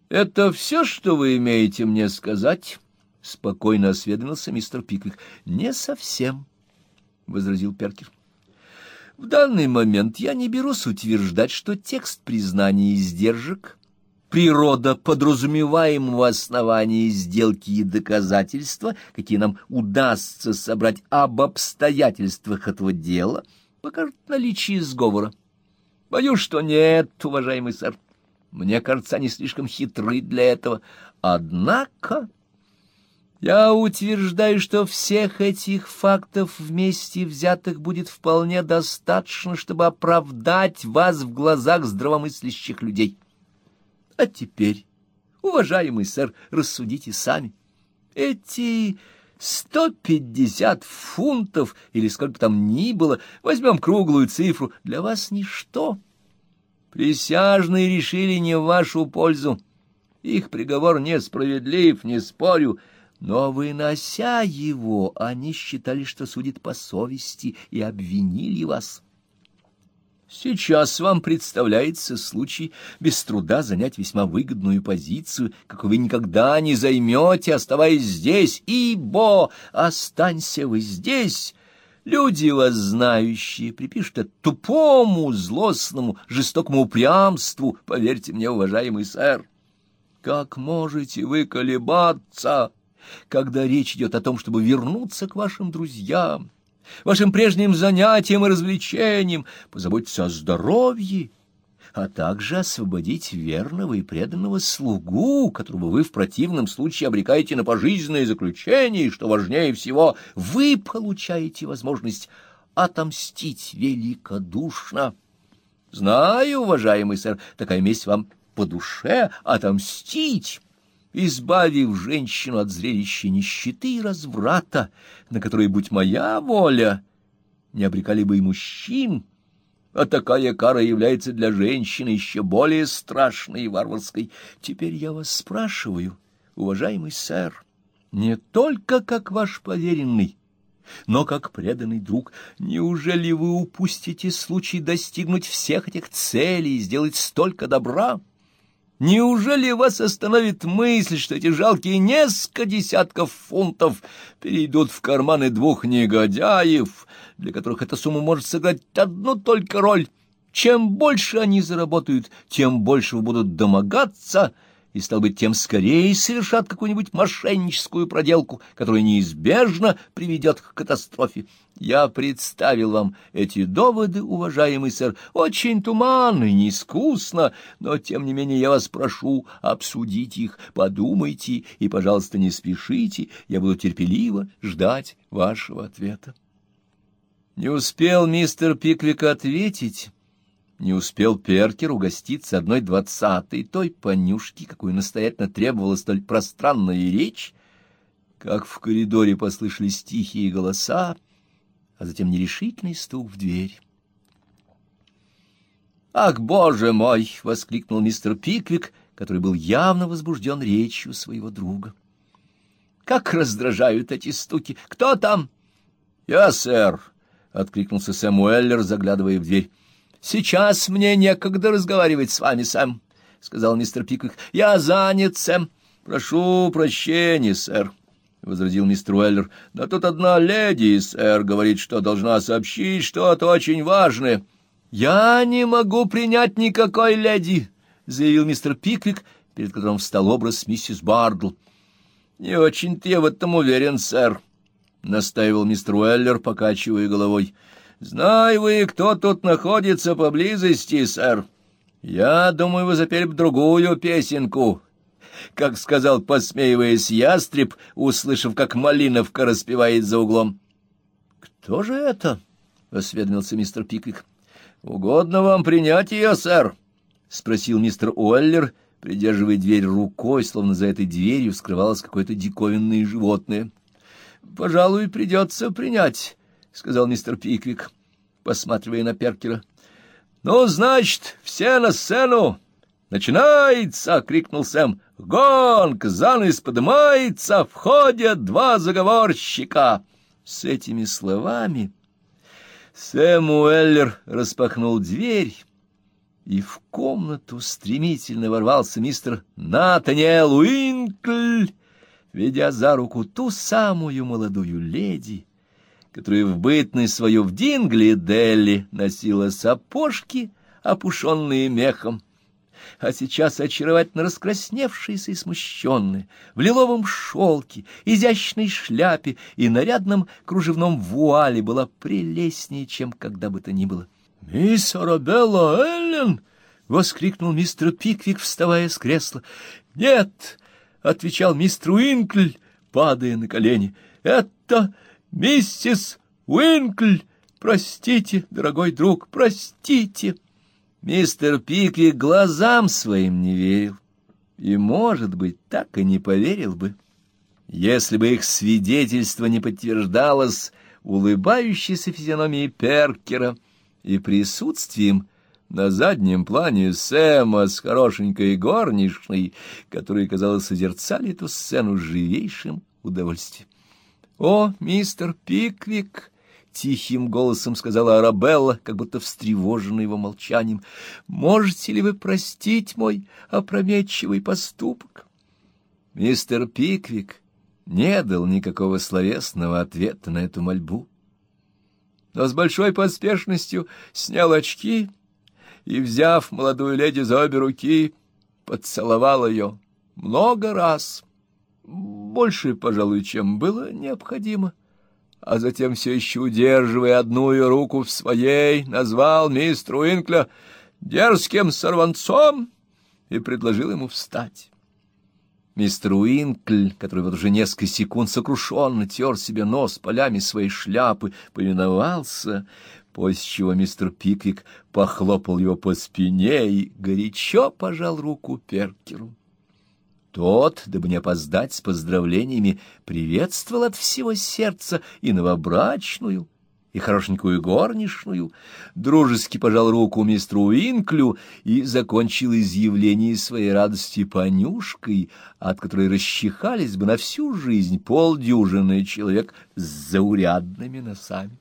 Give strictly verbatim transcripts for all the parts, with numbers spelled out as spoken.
— Это все, что вы имеете мне сказать? — спокойно осведомился мистер Пиквик. — Не совсем, — возразил Перкер. — В данный момент я не берусь утверждать, что текст признания издержек, природа подразумеваемого основания сделки и доказательства, какие нам удастся собрать об обстоятельствах этого дела, покажут наличие сговора. Боюсь, что нет, уважаемый сэр. Мне кажется, они слишком хитры для этого. Однако я утверждаю, что всех этих фактов вместе взятых будет вполне достаточно, чтобы оправдать вас в глазах здравомыслящих людей. А теперь, уважаемый сэр, рассудите сами. Эти сто пятьдесят фунтов, или сколько там ни было, возьмем круглую цифру, для вас ничто. Присяжные решили не в вашу пользу. Их приговор несправедлив, не спорю, но, вынося его, они считали, что судят по совести, и обвинили вас. Сейчас вам представляется случай без труда занять весьма выгодную позицию, какой вы никогда не займете, оставаясь здесь, ибо, останься вы здесь, люди вас знающие припишут это тупому, злостному, жестокому упрямству, поверьте мне, уважаемый сэр. Как можете вы колебаться, когда речь идет о том, чтобы вернуться к вашим друзьям, вашим прежним занятиям и развлечениям, позаботиться о здоровье, а также освободить верного и преданного слугу, которого вы в противном случае обрекаете на пожизненное заключение, и, что важнее всего, вы получаете возможность отомстить великодушно. Знаю, уважаемый сэр, такая месть вам по душе, отомстить, избавив женщину от зрелища нищеты и разврата, на которые, будь моя воля, не обрекали бы и мужчин, а такая кара является для женщины еще более страшной и варварской. Теперь я вас спрашиваю, уважаемый сэр, не только как ваш поверенный, но как преданный друг, неужели вы упустите случай достигнуть всех этих целей и сделать столько добра? Неужели вас остановит мысль, что эти жалкие несколько десятков фунтов перейдут в карманы двух негодяев, для которых эта сумма может сыграть одну только роль? Чем больше они заработают, тем больше будут домогаться, и, стало быть, тем скорее совершат какую-нибудь мошенническую проделку, которая неизбежно приведет к катастрофе. Я представил вам эти доводы, уважаемый сэр, очень туманно и неискусно, но, тем не менее, я вас прошу обсудить их, подумайте и, пожалуйста, не спешите, я буду терпеливо ждать вашего ответа. Не успел мистер Пиквик ответить, не успел Перкер угоститься одной двадцатой той понюшки, какую настоятельно требовала столь пространная речь, как в коридоре послышались тихие голоса, а затем нерешительный стук в дверь. «Ах, боже мой!» — воскликнул мистер Пиквик, который был явно возбужден речью своего друга. «Как раздражают эти стуки! Кто там?» «Я, сэр!» — откликнулся Сэм Уэллер, заглядывая в дверь. «Сейчас мне некогда разговаривать с вами, Сэм», — сказал мистер Пиквик. «Я занят, Сэм». «Прошу прощения, сэр», — возразил мистер Уэллер. «Но тут одна леди, сэр, говорит, что должна сообщить что-то очень важное». «Я не могу принять никакой леди», — заявил мистер Пиквик, перед которым встал образ миссис Бардл. «Не очень-то я в этом уверен, сэр», — настаивал мистер Уэллер, покачивая головой. «Знай вы, кто тут находится поблизости, сэр. Я думаю, вы запели бы другую песенку, как сказал, посмеиваясь, ястреб, услышав, как малиновка распевает за углом». «Кто же это?» — осведомился мистер Пиквик. «Угодно вам принять ее, сэр?» — спросил мистер Уэллер, придерживая дверь рукой, словно за этой дверью скрывалось какое-то диковинное животное. «Пожалуй, придется принять», — сказал мистер Пиквик, посматривая на Перкера. «Ну, значит, все на сцену! Начинается!» — крикнул Сэм. «Гонг! Занавес подымается! Входят два заговорщика!» С этими словами Сэм Уэллер распахнул дверь и в комнату стремительно ворвался мистер Натаниэл Уинкль, ведя за руку ту самую молодую леди, которая в бытность свою в Дингли-Делли носила сапожки, опушенные мехом, а сейчас очаровательно раскрасневшаяся и смущенная, в лиловом шелке, изящной шляпе и нарядном кружевном вуале была прелестнее, чем когда бы то ни было. — Мисс Арабелла Эллен! — воскликнул мистер Пиквик, вставая с кресла. — Нет! — отвечал мистер Уинкль, падая на колени. — Это миссис Уинкль! Простите, дорогой друг, простите! Мистер Пиквик глазам своим не верил и, может быть, так и не поверил бы, если бы их свидетельство не подтверждалось улыбающейся физиономией Перкера и присутствием на заднем плане Сэма с хорошенькой горничной, которые, казалось, созерцали эту сцену с живейшим удовольствием. — О, мистер Пиквик! — тихим голосом сказала Арабелла, как будто встревоженная его молчанием. — Можете ли вы простить мой опрометчивый поступок? Мистер Пиквик не дал никакого словесного ответа на эту мольбу, но с большой поспешностью снял очки и, взяв молодую леди за обе руки, поцеловал ее много раз, больше, пожалуй, чем было необходимо, а затем, все еще удерживая одну ее руку в своей, назвал мистера Уинкля дерзким сорванцом и предложил ему встать. Мистер Уинкль, который вот уже несколько секунд сокрушенно тер себе нос полями своей шляпы, повиновался, после чего мистер Пиквик похлопал его по спине и горячо пожал руку Перкеру. Тот, дабы не опоздать с поздравлениями, приветствовал от всего сердца и новобрачную, и хорошенькую горничную, дружески пожал руку мистеру Уинклю и закончил изъявление своей радости понюшкой, от которой расчихались бы на всю жизнь полдюжины человек с заурядными носами.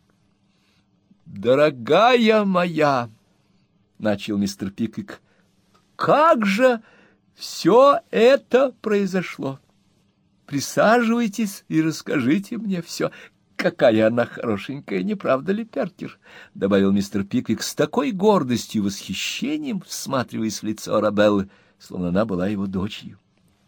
«Дорогая моя!» — начал мистер Пиквик. «Как же все это произошло? Присаживайтесь и расскажите мне все. Какая она хорошенькая, не правда ли, Перкер?» — добавил мистер Пиквик с такой гордостью и восхищением, всматриваясь в лицо Арабеллы, словно она была его дочерью.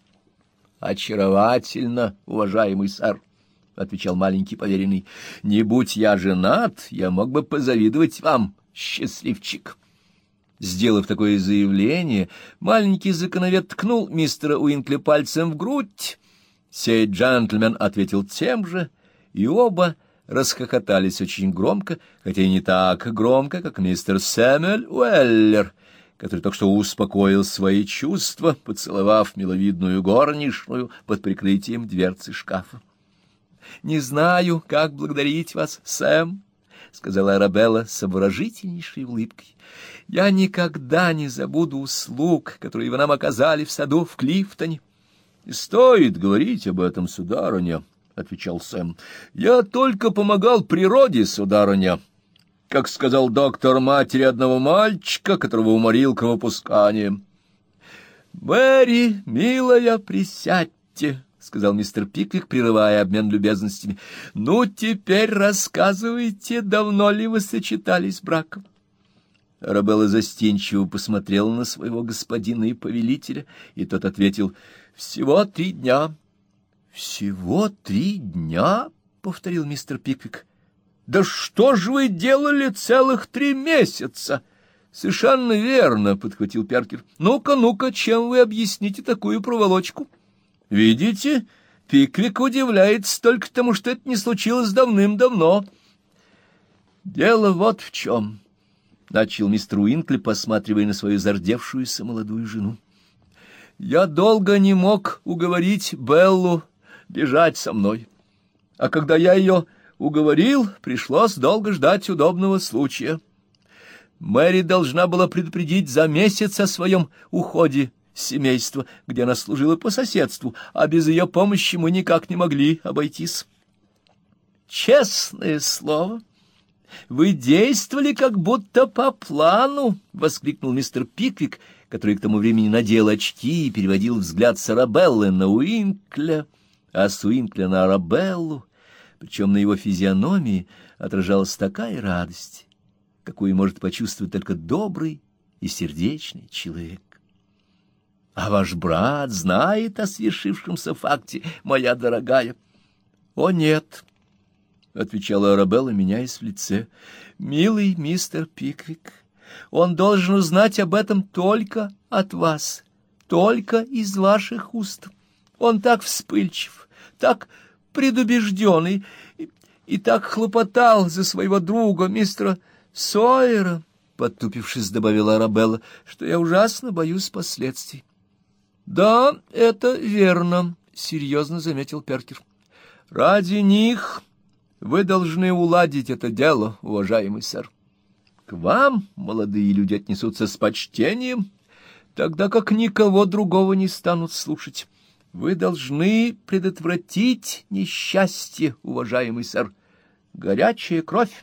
«Очаровательно, уважаемый сэр», — отвечал маленький поверенный. — «Не будь я женат, я мог бы позавидовать вам, счастливчик». Сделав такое заявление, маленький законовед ткнул мистера Уинкля пальцем в грудь. Сей джентльмен ответил тем же, и оба расхохотались очень громко, хотя и не так громко, как мистер Сэмюэль Уэллер, который только что успокоил свои чувства, поцеловав миловидную горничную под прикрытием дверцы шкафа. — Не знаю, как благодарить вас, Сэм, — сказала Арабелла с обворожительнейшей улыбкой. — Я никогда не забуду услуг, которые вы нам оказали в саду в Клифтоне. — Не стоит говорить об этом, сударыня, — отвечал Сэм. — Я только помогал природе, сударыня, как сказал доктор матери одного мальчика, которого уморил кровопусканием. — Мэри, милая, присядьте, — сказал мистер Пиквик, прерывая обмен любезностями. — Ну, теперь рассказывайте, давно ли вы сочетались браком? Арабелла застенчиво посмотрела на своего господина и повелителя, и тот ответил: — Всего три дня. — Всего три дня? — повторил мистер Пиквик. — Да что ж вы делали целых три месяца? — Совершенно верно, — подхватил Перкер. — Ну-ка, ну-ка, чем вы объясните такую проволочку? — Видите, Пиквик удивляется только тому, что это не случилось давным-давно. — Дело вот в чем, — начал мистер Уинкли, посматривая на свою зардевшуюся молодую жену. — Я долго не мог уговорить Беллу бежать со мной, а когда я ее уговорил, пришлось долго ждать удобного случая. Мэри должна была предупредить за месяц о своем уходе с семейства, где она служила по соседству, а без ее помощи мы никак не могли обойтись. Честное слово, Вы действовали как будто по плану, — воскликнул мистер Пиквик, который к тому времени надел очки и переводил взгляд с Арабеллы на Уинкля, а с Уинкля на Арабеллу, причем на его физиономии отражалась такая радость, какую может почувствовать только добрый и сердечный человек. — А ваш брат знает о свершившемся факте, моя дорогая? — О, нет, — отвечала Арабелла, меняясь в лице. — Милый мистер Пиквик, он должен узнать об этом только от вас, только из ваших уст. Он так вспыльчив, так предубежденный и, и так хлопотал за своего друга, мистера Сойера, — потупившись, добавила Арабелла, — что я ужасно боюсь последствий. — Да, это верно, — серьезно заметил Перкер. — Ради них вы должны уладить это дело, уважаемый сэр. К вам молодые люди отнесутся с почтением, тогда как никого другого не станут слушать. Вы должны предотвратить несчастье, уважаемый сэр. Горячая кровь,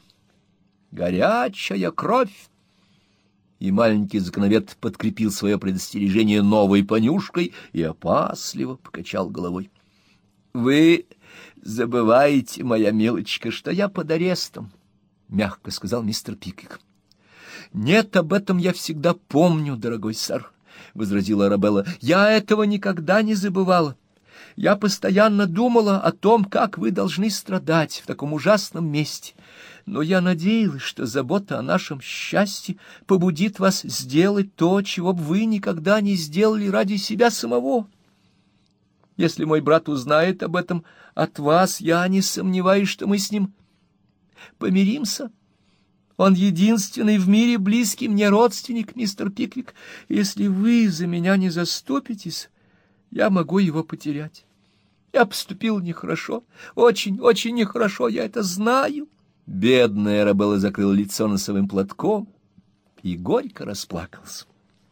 горячая кровь. И маленький законовед подкрепил свое предостережение новой понюшкой и опасливо покачал головой. — Вы забываете, моя милочка, что я под арестом, — мягко сказал мистер Пиквик. — Нет, об этом я всегда помню, дорогой сэр, — возразила Арабелла. — Я этого никогда не забывала. Я постоянно думала о том, как вы должны страдать в таком ужасном месте. Но я надеялась, что забота о нашем счастье побудит вас сделать то, чего бы вы никогда не сделали ради себя самого. Если мой брат узнает об этом от вас, я не сомневаюсь, что мы с ним помиримся. Он единственный в мире близкий мне родственник, мистер Пиквик. Если вы за меня не заступитесь, я могу его потерять. Я поступил нехорошо, очень, очень нехорошо, я это знаю. Бедная Арабелла закрыла лицо носовым платком и горько расплакался.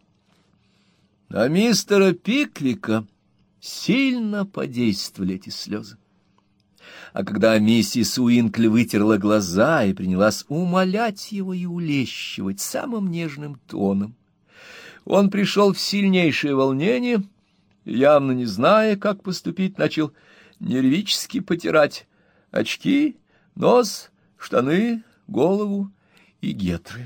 А мистера Пиквика сильно подействовали эти слезы. А когда миссис Уинкли вытерла глаза и принялась умолять его и улещивать самым нежным тоном, он пришел в сильнейшее волнение, явно не зная, как поступить, начал нервически потирать очки, нос, штаны, голову и гетры.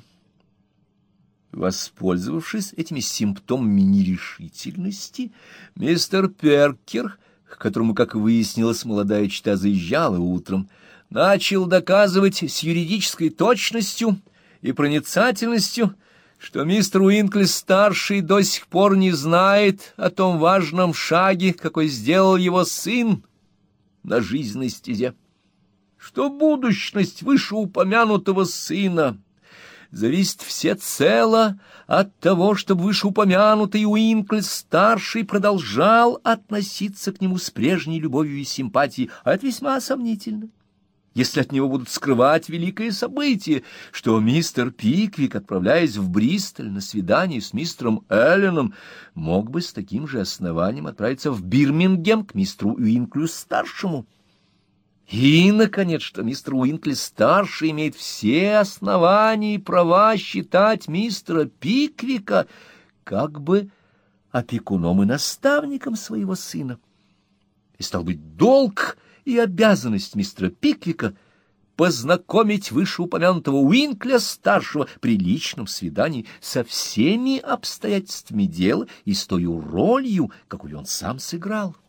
Воспользовавшись этими симптомами нерешительности, мистер Перкер, к которому, как выяснилось, молодая чета заезжала утром, начал доказывать с юридической точностью и проницательностью, что мистер Уинкли-старший до сих пор не знает о том важном шаге, какой сделал его сын на жизненной стезе, что будущность вышеупомянутого сына зависит всецело от того, чтобы вышеупомянутый Уинкли-старший продолжал относиться к нему с прежней любовью и симпатией, а это весьма сомнительно, если от него будут скрывать великое событие, что мистер Пиквик, отправляясь в Бристоль на свидание с мистером Элленом, мог бы с таким же основанием отправиться в Бирмингем к мистеру Уинклю-старшему. И, наконец, что мистер Уинкли-старший имеет все основания и права считать мистера Пиквика как бы опекуном и наставником своего сына. И, стал быть, долг и обязанность мистера Пиквика познакомить вышеупомянутого Уинкля-старшего при личном свидании со всеми обстоятельствами дела и с той ролью, какую он сам сыграл.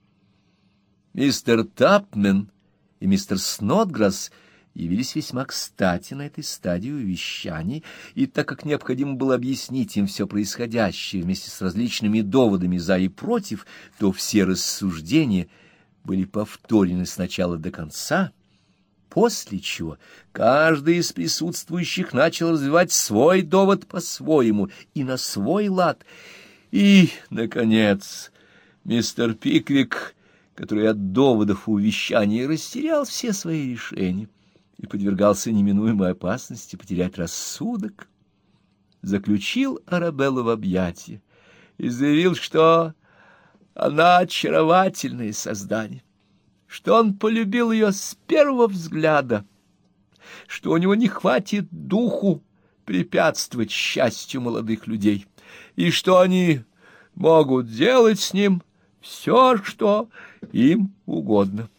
Мистер Тапмен и мистер Снодграсс явились весьма кстати на этой стадии увещаний, и так как необходимо было объяснить им все происходящее вместе с различными доводами за и против, то все рассуждения были повторены сначала до конца, после чего каждый из присутствующих начал развивать свой довод по-своему и на свой лад. И, наконец, мистер Пиквик, который от доводов и увещаний растерял все свои решения и подвергался неминуемой опасности потерять рассудок, заключил Арабеллу в объятия и заявил, что она очаровательное создание, что он полюбил ее с первого взгляда, что у него не хватит духу препятствовать счастью молодых людей, и что они могут делать с ним все, что им угодно.